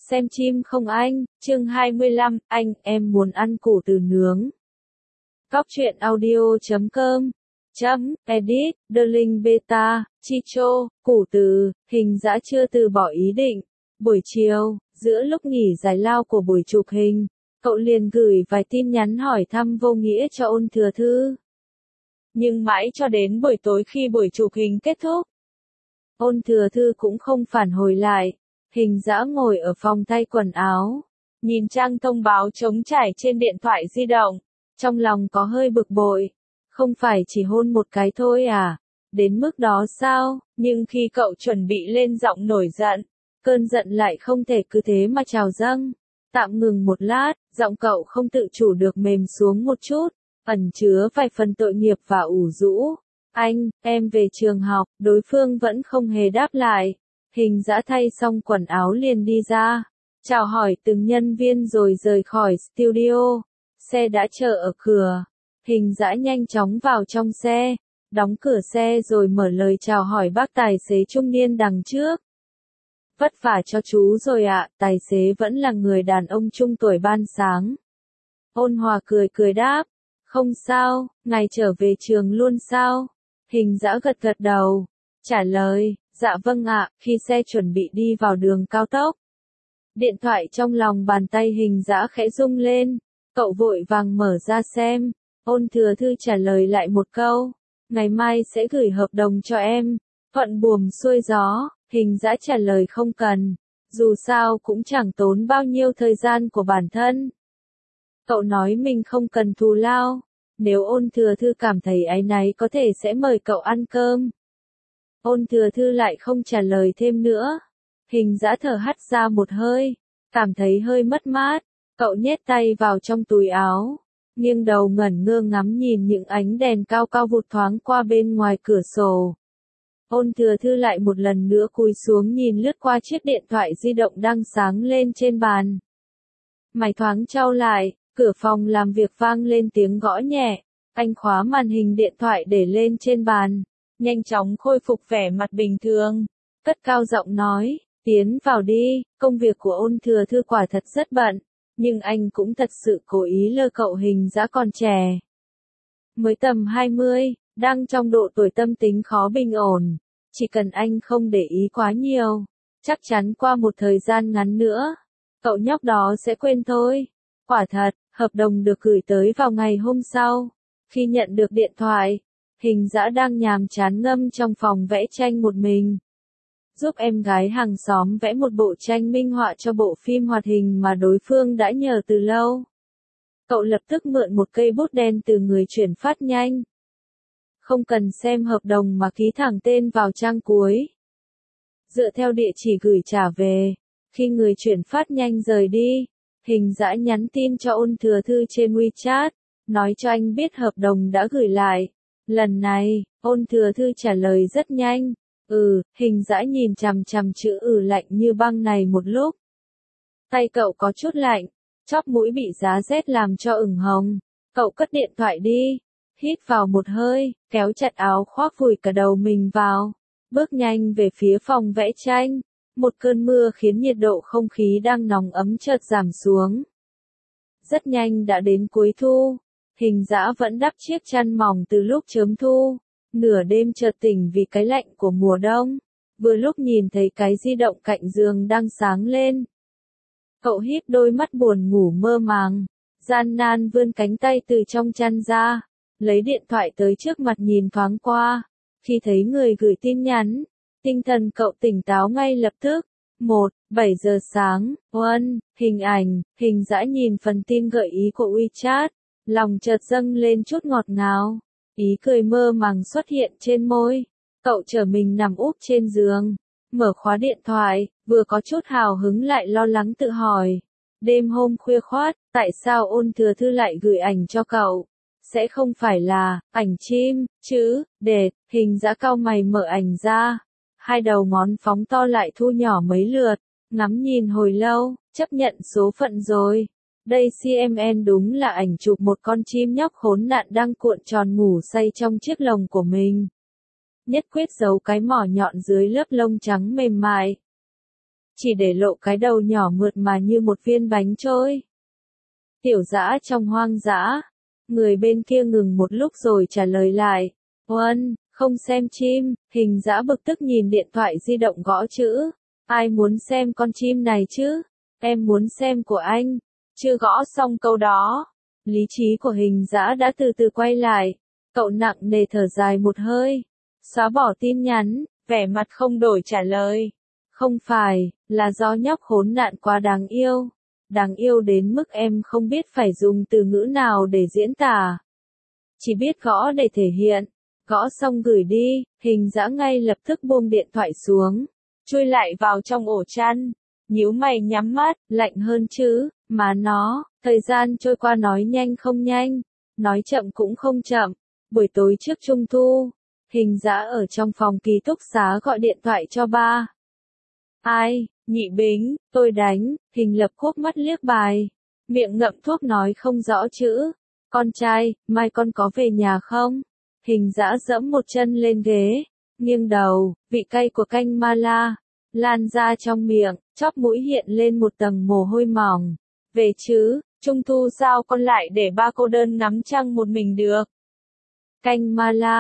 Xem chim không anh, chương 25, anh, em muốn ăn củ từ nướng. Cóc truyện audio.com edit, Darling Beta, Chicho, củ từ, hình dã chưa từ bỏ ý định. Buổi chiều, giữa lúc nghỉ giải lao của buổi chụp hình, cậu liền gửi vài tin nhắn hỏi thăm vô nghĩa cho Ôn Thừa Thư. Nhưng mãi cho đến buổi tối khi buổi chụp hình kết thúc, Ôn Thừa Thư cũng không phản hồi lại. Hình dã ngồi ở phòng thay quần áo, nhìn trang thông báo trống trải trên điện thoại di động, trong lòng có hơi bực bội. Không phải chỉ hôn một cái thôi à? Đến mức đó sao? Nhưng khi cậu chuẩn bị lên giọng nổi giận, cơn giận lại không thể cứ thế mà trào dâng. Tạm ngừng một lát, giọng cậu không tự chủ được mềm xuống một chút, ẩn chứa vài phần tội nghiệp và ủ rũ. Anh, em về trường học, đối phương vẫn không hề đáp lại. Hình dã thay xong quần áo liền đi ra, chào hỏi từng nhân viên rồi rời khỏi studio. Xe đã chờ ở cửa. Hình dã nhanh chóng vào trong xe, đóng cửa xe rồi mở lời chào hỏi bác tài xế trung niên đằng trước. Vất vả cho chú rồi ạ, tài xế vẫn là người đàn ông trung tuổi ban sáng. Ôn Hòa cười cười đáp, không sao, ngày trở về trường luôn sao? Hình dã gật gật đầu, trả lời, dạ vâng ạ. Khi xe chuẩn bị đi vào đường cao tốc, điện thoại trong lòng bàn tay hình dã khẽ rung lên, cậu vội vàng mở ra xem. Ôn Thừa Thư trả lời lại một câu, ngày mai sẽ gửi hợp đồng cho em. Thuận buồm xuôi gió, hình dã trả lời không cần, dù sao cũng chẳng tốn bao nhiêu thời gian của bản thân. Cậu nói mình không cần thù lao, nếu Ôn Thừa Thư cảm thấy áy náy có thể sẽ mời cậu ăn cơm. Ôn Thừa Thư lại không trả lời thêm nữa. Hình dã thở hắt ra một hơi, cảm thấy hơi mất mát, cậu nhét tay vào trong túi áo, nghiêng đầu ngẩn ngơ ngắm nhìn những ánh đèn cao cao vụt thoáng qua bên ngoài cửa sổ. Ôn Thừa Thư lại một lần nữa cúi xuống nhìn lướt qua chiếc điện thoại di động đang sáng lên trên bàn. Mày thoáng chau lại, cửa phòng làm việc vang lên tiếng gõ nhẹ, anh khóa màn hình điện thoại để lên trên bàn, nhanh chóng khôi phục vẻ mặt bình thường, cất cao giọng nói, tiến vào đi. Công việc của Ôn Thừa Thư quả thật rất bận, nhưng anh cũng thật sự cố ý lơ cậu hình dã còn trẻ. Mới tầm 20, đang trong độ tuổi tâm tính khó bình ổn, chỉ cần anh không để ý quá nhiều, chắc chắn qua một thời gian ngắn nữa, cậu nhóc đó sẽ quên thôi. Quả thật, hợp đồng được gửi tới vào ngày hôm sau. Khi nhận được điện thoại, hình dã đang nhàm chán ngâm trong phòng vẽ tranh một mình. Giúp em gái hàng xóm vẽ một bộ tranh minh họa cho bộ phim hoạt hình mà đối phương đã nhờ từ lâu. Cậu lập tức mượn một cây bút đen từ người chuyển phát nhanh. Không cần xem hợp đồng mà ký thẳng tên vào trang cuối. Dựa theo địa chỉ gửi trả về. Khi người chuyển phát nhanh rời đi, hình dã nhắn tin cho Ôn Thừa Thư trên WeChat, nói cho anh biết hợp đồng đã gửi lại. Lần này, Ôn Thừa Thư trả lời rất nhanh. Hình dã nhìn chằm chằm chữ lạnh như băng này một lúc. Tay cậu có chút lạnh, chóp mũi bị giá rét làm cho ửng hồng. Cậu cất điện thoại đi, hít vào một hơi, kéo chặt áo khoác vùi cả đầu mình vào, bước nhanh về phía phòng vẽ tranh. Một cơn mưa khiến nhiệt độ không khí đang nóng ấm chợt giảm xuống. Rất nhanh đã đến cuối thu, hình dã vẫn đắp chiếc chăn mỏng từ lúc chớm thu. Nửa đêm chợt tỉnh vì cái lạnh của mùa đông, vừa lúc nhìn thấy cái di động cạnh giường đang sáng lên. Cậu híp đôi mắt buồn ngủ mơ màng, gian nan vươn cánh tay từ trong chăn ra, lấy điện thoại tới trước mặt nhìn thoáng qua. Khi thấy người gửi tin nhắn, tinh thần cậu tỉnh táo ngay lập tức. 7 giờ sáng, hình ảnh, hình dã nhìn phần tin gợi ý của WeChat, lòng chợt dâng lên chút ngọt ngào. Ý cười mơ màng xuất hiện trên môi. Cậu trở mình nằm úp trên giường, mở khóa điện thoại, vừa có chút hào hứng lại lo lắng tự hỏi. Đêm hôm khuya khoắt, tại sao Ôn Thừa Thư lại gửi ảnh cho cậu? Sẽ không phải là ảnh chim, chứ? Hình dã cau mày mở ảnh ra. Hai đầu ngón phóng to lại thu nhỏ mấy lượt, ngắm nhìn hồi lâu, chấp nhận số phận rồi. Đây CMN đúng là ảnh chụp một con chim nhóc khốn nạn đang cuộn tròn ngủ say trong chiếc lồng của mình. Nhất quyết giấu cái mỏ nhọn dưới lớp lông trắng mềm mại. chỉ để lộ cái đầu nhỏ mượt mà như một viên bánh trôi. Tiểu Dã trong hoang dã. Người bên kia ngừng một lúc rồi trả lời lại. Huân, không xem chim. Hình Dã bực tức nhìn điện thoại di động gõ chữ. Ai muốn xem con chim này chứ? Em muốn xem của anh. Chưa gõ xong câu đó. Lý trí của Hình Dã đã từ từ quay lại. Cậu nặng nề thở dài một hơi. Xóa bỏ tin nhắn, vẻ mặt không đổi trả lời. Không phải, là do nhóc khốn nạn quá đáng yêu. Đáng yêu đến mức em không biết phải dùng từ ngữ nào để diễn tả. Chỉ biết gõ để thể hiện. Gõ xong gửi đi, Hình Dã ngay lập tức buông điện thoại xuống. Chui lại vào trong ổ chăn. Nhíu mày nhắm mắt, lạnh hơn chứ, mà nó, thời gian trôi qua nói nhanh không nhanh, nói chậm cũng không chậm. Buổi tối trước Trung thu, Hình Dã ở trong phòng ký túc xá gọi điện thoại cho ba. Ai, Nhị Bính, tôi đánh. Hình Lập Quốc mắt liếc bài, miệng ngậm thuốc nói không rõ chữ. Con trai, mai con có về nhà không? Hình Dã giẫm một chân lên ghế, nghiêng đầu, vị cay của canh mala lan ra trong miệng, chóp mũi hiện lên một tầng mồ hôi mỏng. Về chứ, Trung thu sao con lại để ba cô đơn ngắm trăng một mình được? Canh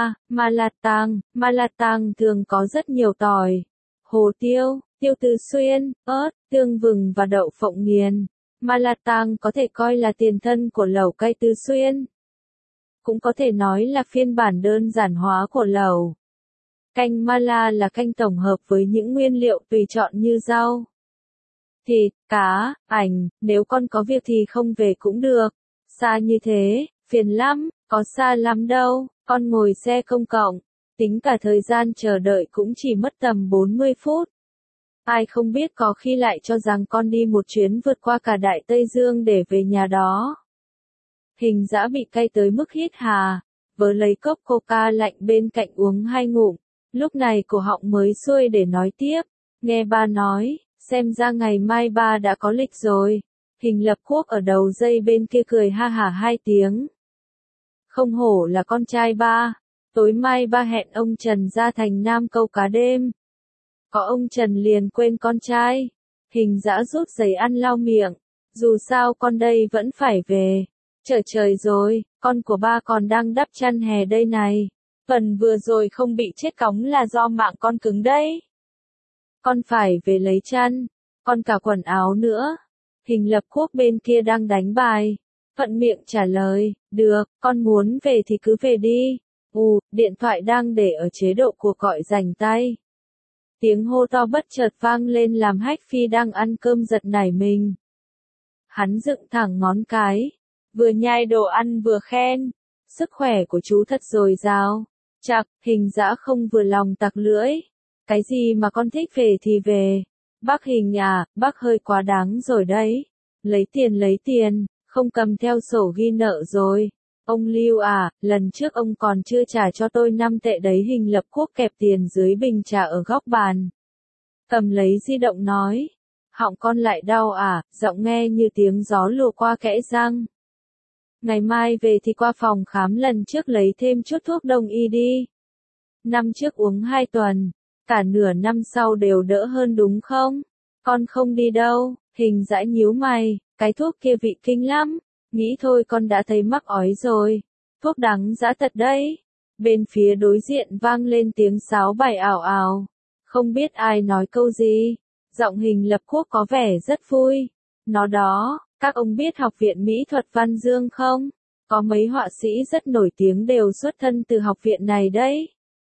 Malatang thường có rất nhiều tỏi, hồ tiêu, tiêu tứ xuyên, ớt, tương vừng và đậu phộng nghiền. Malatang có thể coi là tiền thân của lẩu cay tứ xuyên. Cũng có thể nói là phiên bản đơn giản hóa của lẩu. Canh mala là canh tổng hợp với những nguyên liệu tùy chọn như rau, thịt, cá, ảnh. Nếu con có việc thì không về cũng được. Xa như thế, phiền lắm. Có xa lắm đâu, con ngồi xe công cộng. Tính cả thời gian chờ đợi cũng chỉ mất tầm 40 phút. Ai không biết có khi lại cho rằng con đi một chuyến vượt qua cả Đại Tây Dương để về nhà đó. Hình Dã bị cay tới mức hít hà, vớ lấy cốc coca lạnh bên cạnh uống 2 ngụm. Lúc này cổ họng mới xuôi để nói tiếp. Nghe ba nói, xem ra ngày mai ba đã có lịch rồi. Hình Lập Quốc ở đầu dây bên kia cười ha hả 2 tiếng. Không hổ là con trai ba. Tối mai ba hẹn ông Trần ra thành Nam câu cá đêm. Có ông Trần liền quên con trai. Hình Dã rút giấy ăn lau miệng. Dù sao con đây vẫn phải về. Trời rồi, con của ba còn đang đắp chăn hè đây này. Phần vừa rồi không bị chết cóng là do mạng con cứng đấy. Con phải về lấy chăn. Con cả quần áo nữa. Hình Lập Quốc bên kia đang đánh bài. Thuận miệng trả lời, được, con muốn về thì cứ về đi. Điện thoại đang để ở chế độ cuộc gọi rảnh tay. Tiếng hô to bất chợt vang lên làm Hách Phi đang ăn cơm giật nảy mình. Hắn dựng thẳng ngón cái, vừa nhai đồ ăn vừa khen. Sức khỏe của chú thật dồi dào. Chạc, Hình Dã không vừa lòng tặc lưỡi. Cái gì mà con thích về thì về. Bác Hình à, bác hơi quá đáng rồi đấy. Lấy tiền. Không cầm theo sổ ghi nợ rồi. Ông Lưu à, lần trước ông còn chưa trả cho tôi 5 tệ đấy. Hình Lập Quốc kẹp tiền dưới bình trà ở góc bàn. Cầm lấy di động nói. Họng con lại đau à, giọng nghe như tiếng gió lùa qua kẽ răng. Ngày mai về thì qua phòng khám lần trước lấy thêm chút thuốc đông y đi. Năm trước uống 2 tuần, cả nửa năm sau đều đỡ hơn đúng không? Con không đi đâu. Hình Dã nhíu mày, cái thuốc kia vị kinh lắm. Nghĩ thôi con đã thấy mắc ói rồi. Thuốc đắng dã thật đấy. Bên phía đối diện vang lên tiếng sáo bài ảo ảo. Không biết ai nói câu gì. Giọng Hình Lập Quốc có vẻ rất vui. Nó đó, các ông biết Học viện Mỹ thuật Văn Dương không? Có mấy họa sĩ rất nổi tiếng đều xuất thân từ học viện này đấy.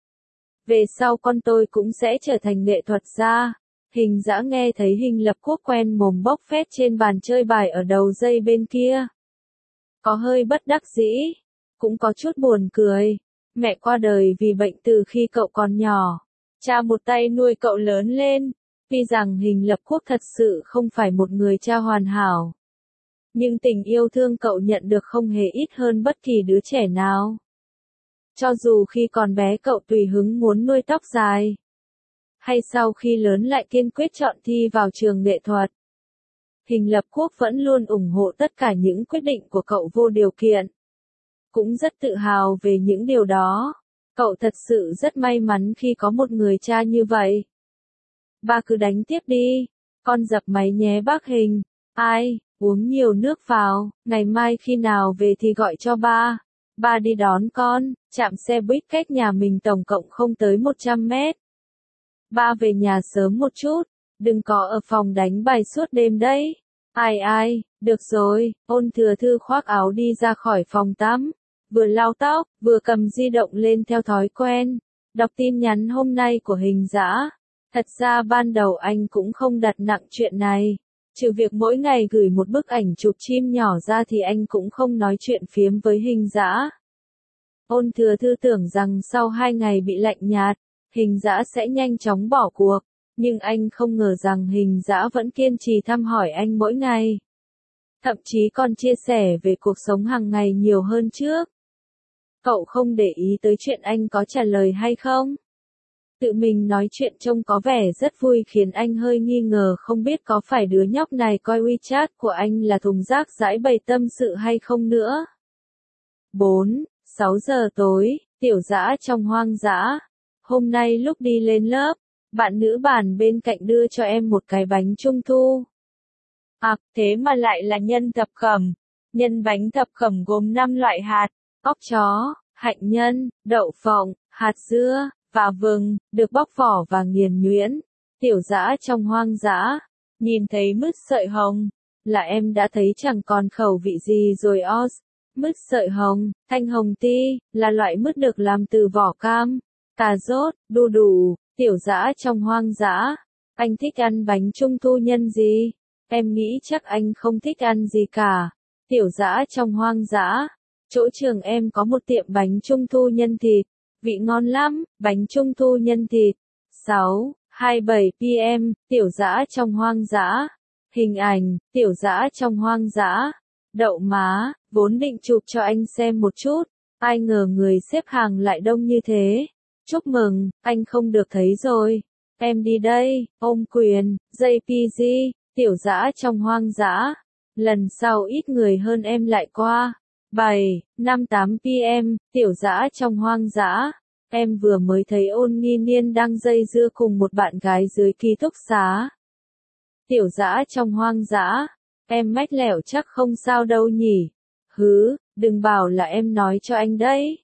Về sau con tôi cũng sẽ trở thành nghệ thuật gia. Hình Dã nghe thấy Hình Lập Quốc quen mồm bốc phét trên bàn chơi bài ở đầu dây bên kia. Có hơi bất đắc dĩ, cũng có chút buồn cười. Mẹ qua đời vì bệnh từ khi cậu còn nhỏ. Cha một tay nuôi cậu lớn lên. Tuy rằng Hình Lập Quốc thật sự không phải một người cha hoàn hảo. Nhưng tình yêu thương cậu nhận được không hề ít hơn bất kỳ đứa trẻ nào. Cho dù khi còn bé cậu tùy hứng muốn nuôi tóc dài. Hay sau khi lớn lại kiên quyết chọn thi vào trường nghệ thuật. Hình Lập Quốc vẫn luôn ủng hộ tất cả những quyết định của cậu vô điều kiện. Cũng rất tự hào về những điều đó. Cậu thật sự rất may mắn khi có một người cha như vậy. Ba cứ đánh tiếp đi. Con dập máy nhé bác Hình. Ai, uống nhiều nước vào, ngày mai khi nào về thì gọi cho ba. Ba đi đón con, trạm xe buýt cách nhà mình tổng cộng không tới 100 mét. Ba về nhà sớm một chút, đừng có ở phòng đánh bài suốt đêm đấy. Ai, được rồi, Ôn Thừa Thư khoác áo đi ra khỏi phòng tắm, vừa lau tóc, vừa cầm di động lên theo thói quen, đọc tin nhắn hôm nay của Hình Dã. Thật ra ban đầu anh cũng không đặt nặng chuyện này, trừ việc mỗi ngày gửi một bức ảnh chụp chim nhỏ ra thì anh cũng không nói chuyện phiếm với Hình Dã. Ôn Thừa Thư tưởng rằng sau 2 ngày bị lạnh nhạt, Hình Dã sẽ nhanh chóng bỏ cuộc, nhưng anh không ngờ rằng Hình Dã vẫn kiên trì thăm hỏi anh mỗi ngày. Thậm chí còn chia sẻ về cuộc sống hàng ngày nhiều hơn trước. Cậu không để ý tới chuyện anh có trả lời hay không? Tự mình nói chuyện trông có vẻ rất vui khiến anh hơi nghi ngờ không biết có phải đứa nhóc này coi WeChat của anh là thùng rác rãi bày tâm sự hay không nữa. 6 giờ tối, Tiểu Dã trong hoang dã. Hôm nay lúc đi lên lớp, bạn nữ bàn bên cạnh đưa cho em một cái bánh trung thu. Thế mà lại là nhân thập cẩm. Nhân bánh thập cẩm gồm 5 loại hạt, óc chó, hạnh nhân, đậu phộng, hạt dưa, và vừng, được bóc vỏ và nghiền nhuyễn. Tiểu Dã trong hoang dã, nhìn thấy mứt sợi hồng, là em đã thấy chẳng còn khẩu vị gì rồi os. Mứt sợi hồng, thanh hồng ti, là loại mứt được làm từ vỏ cam, cà rốt, đu đủ. Tiểu Dã trong hoang dã, anh thích ăn bánh trung thu nhân gì? Em nghĩ chắc anh không thích ăn gì cả. Tiểu Dã trong hoang dã, chỗ trường em có một tiệm bánh trung thu nhân thịt, vị ngon lắm, bánh trung thu nhân thịt. 6:27 p.m. Tiểu Dã trong hoang dã. Hình ảnh, Tiểu Dã trong hoang dã. Đậu má, vốn định chụp cho anh xem một chút, ai ngờ người xếp hàng lại đông như thế. Chúc mừng, anh không được thấy rồi. Em đi đây, ôm quyền, JPG, Tiểu Dã trong hoang dã. Lần sau ít người hơn em lại qua. 7:58 p.m. Tiểu Dã trong hoang dã. Em vừa mới thấy Ôn Nghi Niên đang dây dưa cùng một bạn gái dưới ký túc xá. Tiểu Dã trong hoang dã. Em mách lẻo chắc không sao đâu nhỉ. Đừng bảo là em nói cho anh đấy.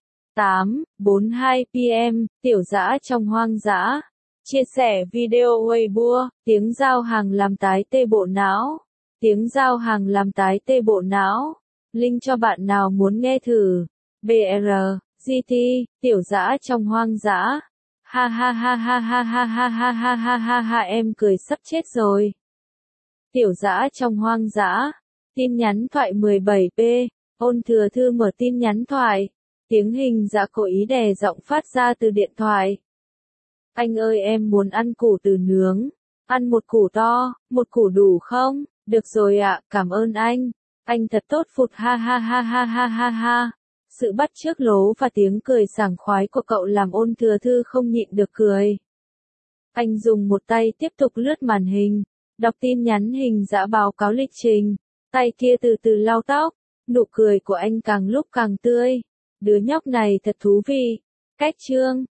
8:42 p.m. Tiểu Dã trong hoang dã. Chia sẻ video Weibo, tiếng giao hàng làm tái tê bộ não. Tiếng giao hàng làm tái tê bộ não. Link cho bạn nào muốn nghe thử. BR, GT, Tiểu Dã trong hoang dã. Ha ha ha ha ha ha ha ha ha ha ha ha em cười sắp chết rồi. Tiểu Dã trong hoang dã. Tin nhắn thoại 17p. Ôn Thừa Thư mở tin nhắn thoại. Tiếng Hình Dã cố ý đè giọng phát ra từ điện thoại. Anh ơi em muốn ăn củ từ nướng. Ăn một củ to, một củ đủ không? Được rồi ạ, cảm ơn anh. Anh thật tốt phụt ha ha ha ha ha ha ha. Sự bắt chước lố và tiếng cười sảng khoái của cậu làm Ôn Thừa Thư không nhịn được cười. Anh dùng một tay tiếp tục lướt màn hình, đọc tin nhắn Hình Dã báo cáo lịch trình. Tay kia từ từ lau tóc, nụ cười của anh càng lúc càng tươi. Đứa nhóc này thật thú vị. Cách chương